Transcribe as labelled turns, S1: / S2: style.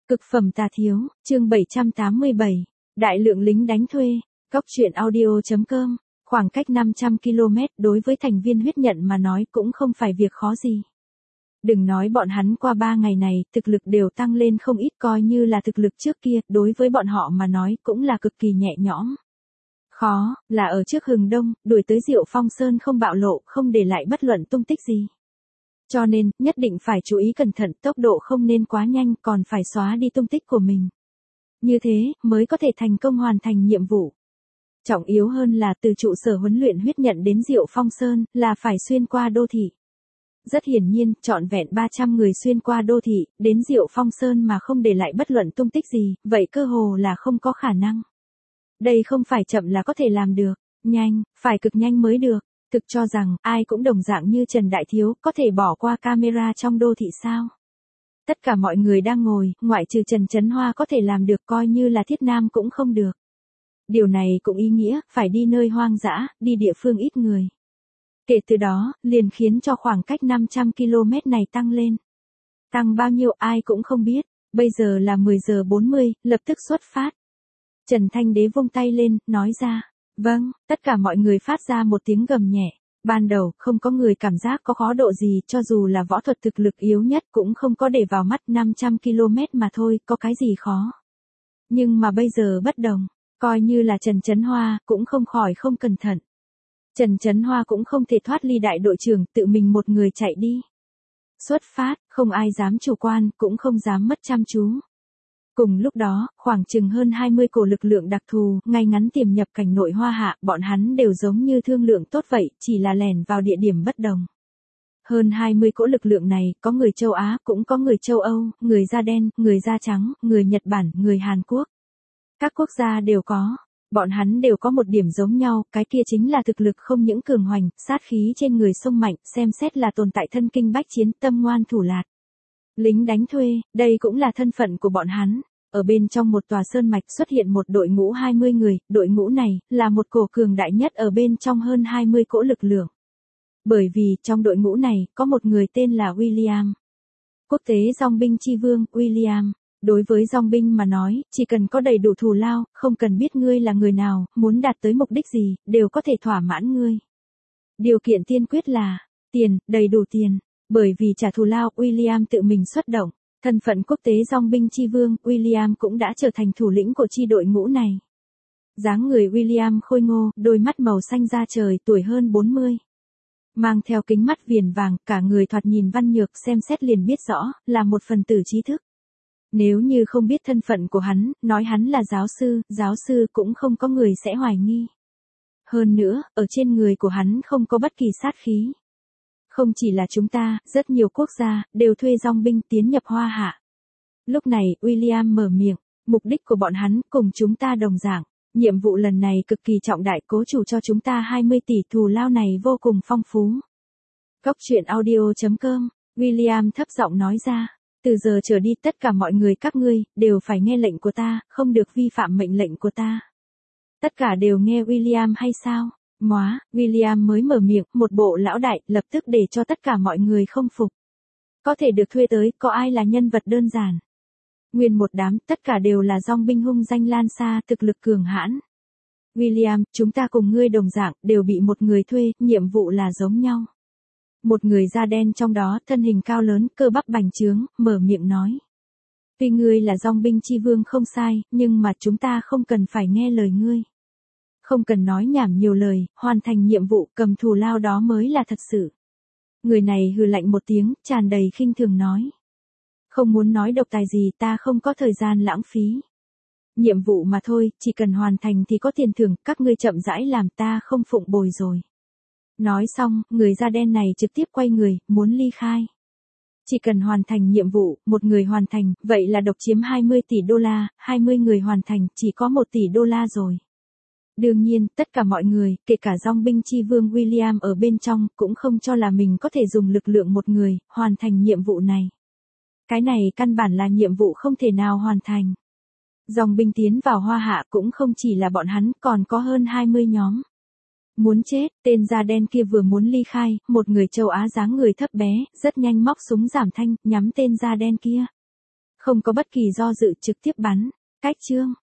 S1: Cực phẩm tà thiếu, chương 787. Đại lượng lính đánh thuê. Cóc truyện audio.com. Khoảng cách 500 km đối với thành viên huyết nhận mà nói cũng không phải việc khó gì. Đừng nói bọn hắn qua 3 ngày này, thực lực đều tăng lên không ít, coi như là thực lực trước kia, đối với bọn họ mà nói cũng là cực kỳ nhẹ nhõm. Khó, là ở trước hừng đông, đuổi tới Diệu Phong Sơn không bạo lộ, không để lại bất luận tung tích gì. Cho nên, nhất định phải chú ý cẩn thận, tốc độ không nên quá nhanh, còn phải xóa đi tung tích của mình. Như thế, mới có thể thành công hoàn thành nhiệm vụ. Trọng yếu hơn là từ trụ sở huấn luyện huyết nhận đến Diệu Phong Sơn, là phải xuyên qua đô thị. Rất hiển nhiên, trọn vẹn 300 người xuyên qua đô thị, đến Diệu Phong Sơn mà không để lại bất luận tung tích gì, vậy cơ hồ là không có khả năng. Đây không phải chậm là có thể làm được, nhanh, phải cực nhanh mới được. Thực cho rằng, ai cũng đồng dạng như Trần Đại Thiếu, có thể bỏ qua camera trong đô thị sao? Tất cả mọi người đang ngồi, ngoại trừ Trần Chấn Hoa có thể làm được, coi như là Thiết Nam cũng không được. Điều này cũng ý nghĩa, phải đi nơi hoang dã, đi địa phương ít người. Kể từ đó, liền khiến cho khoảng cách 500 km này tăng lên. Tăng bao nhiêu ai cũng không biết, bây giờ là 10 giờ 40, lập tức xuất phát. Trần Thanh Đế vung tay lên, nói ra. Vâng, tất cả mọi người phát ra một tiếng gầm nhẹ. Ban đầu, không có người cảm giác có khó độ gì, cho dù là võ thuật thực lực yếu nhất cũng không có để vào mắt, 500 km mà thôi, có cái gì khó. Nhưng mà bây giờ bất đồng, coi như là Trần Chấn Hoa, cũng không khỏi không cẩn thận. Trần Chấn Hoa cũng không thể thoát ly đại đội trưởng, tự mình một người chạy đi. Xuất phát, không ai dám chủ quan, cũng không dám mất chăm chú. Cùng lúc đó, khoảng chừng hơn 20 cổ lực lượng đặc thù, ngay ngắn tiềm nhập cảnh nội Hoa Hạ, bọn hắn đều giống như thương lượng tốt vậy, chỉ là lẻn vào địa điểm bất đồng. Hơn 20 cỗ lực lượng này, có người châu Á, cũng có người châu Âu, người da đen, người da trắng, người Nhật Bản, người Hàn Quốc. Các quốc gia đều có. Bọn hắn đều có một điểm giống nhau, cái kia chính là thực lực không những cường hoành, sát khí trên người sông mạnh, xem xét là tồn tại thân kinh bách chiến, tâm ngoan thủ lạt. Lính đánh thuê, đây cũng là thân phận của bọn hắn. Ở bên trong một tòa sơn mạch xuất hiện một đội ngũ 20 người, đội ngũ này là một cổ cường đại nhất ở bên trong hơn 20 cỗ lực lượng. Bởi vì trong đội ngũ này có một người tên là William. Quốc tế dòng binh chi vương, William. Đối với dòng binh mà nói, chỉ cần có đầy đủ thù lao, không cần biết ngươi là người nào, muốn đạt tới mục đích gì, đều có thể thỏa mãn ngươi. Điều kiện tiên quyết là tiền, đầy đủ tiền. Bởi vì trả thù lao, William tự mình xuất động. Thân phận quốc tế dòng binh chi vương, William cũng đã trở thành thủ lĩnh của chi đội ngũ này. Dáng người William khôi ngô, đôi mắt màu xanh da trời, tuổi hơn 40. Mang theo kính mắt viền vàng, cả người thoạt nhìn văn nhược, xem xét liền biết rõ, là một phần tử trí thức. Nếu như không biết thân phận của hắn, nói hắn là giáo sư cũng không có người sẽ hoài nghi. Hơn nữa, ở trên người của hắn không có bất kỳ sát khí. Không chỉ là chúng ta, rất nhiều quốc gia, đều thuê dòng binh tiến nhập Hoa Hạ. Lúc này, William mở miệng, mục đích của bọn hắn cùng chúng ta đồng dạng. Nhiệm vụ lần này cực kỳ trọng đại, cố chủ cho chúng ta 20 tỷ, thù lao này vô cùng phong phú. Cóc truyện audio.com, William thấp giọng nói ra. Từ giờ trở đi tất cả mọi người các ngươi, đều phải nghe lệnh của ta, không được vi phạm mệnh lệnh của ta. Tất cả đều nghe William hay sao? Móa, William mới mở miệng, một bộ lão đại, lập tức để cho tất cả mọi người không phục. Có thể được thuê tới, có ai là nhân vật đơn giản. Nguyên một đám, tất cả đều là dòng binh hung danh lan xa, thực lực cường hãn. William, chúng ta cùng ngươi đồng dạng, đều bị một người thuê, nhiệm vụ là giống nhau. Một người da đen trong đó, thân hình cao lớn, cơ bắp bành trướng, mở miệng nói. Tuy ngươi là dòng binh chi vương không sai, nhưng mà chúng ta không cần phải nghe lời ngươi. Không cần nói nhảm nhiều lời, hoàn thành nhiệm vụ, cầm thù lao đó mới là thật sự. Người này hừ lạnh một tiếng, tràn đầy khinh thường nói. Không muốn nói độc tài gì, ta không có thời gian lãng phí. Nhiệm vụ mà thôi, chỉ cần hoàn thành thì có tiền thưởng, các ngươi chậm rãi làm, ta không phụng bồi rồi. Nói xong, người da đen này trực tiếp quay người, muốn ly khai. Chỉ cần hoàn thành nhiệm vụ, một người hoàn thành, vậy là độc chiếm 20 tỷ đô la, 20 người hoàn thành, chỉ có 1 tỷ đô la rồi. Đương nhiên, tất cả mọi người, kể cả dòng binh chi vương William ở bên trong, cũng không cho là mình có thể dùng lực lượng một người, hoàn thành nhiệm vụ này. Cái này căn bản là nhiệm vụ không thể nào hoàn thành. Dòng binh tiến vào Hoa Hạ cũng không chỉ là bọn hắn, còn có hơn 20 nhóm. Muốn chết, tên da đen kia vừa muốn ly khai, một người châu Á dáng người thấp bé, rất nhanh móc súng giảm thanh, nhắm tên da đen kia. Không có bất kỳ do dự trực tiếp bắn. Cách chương.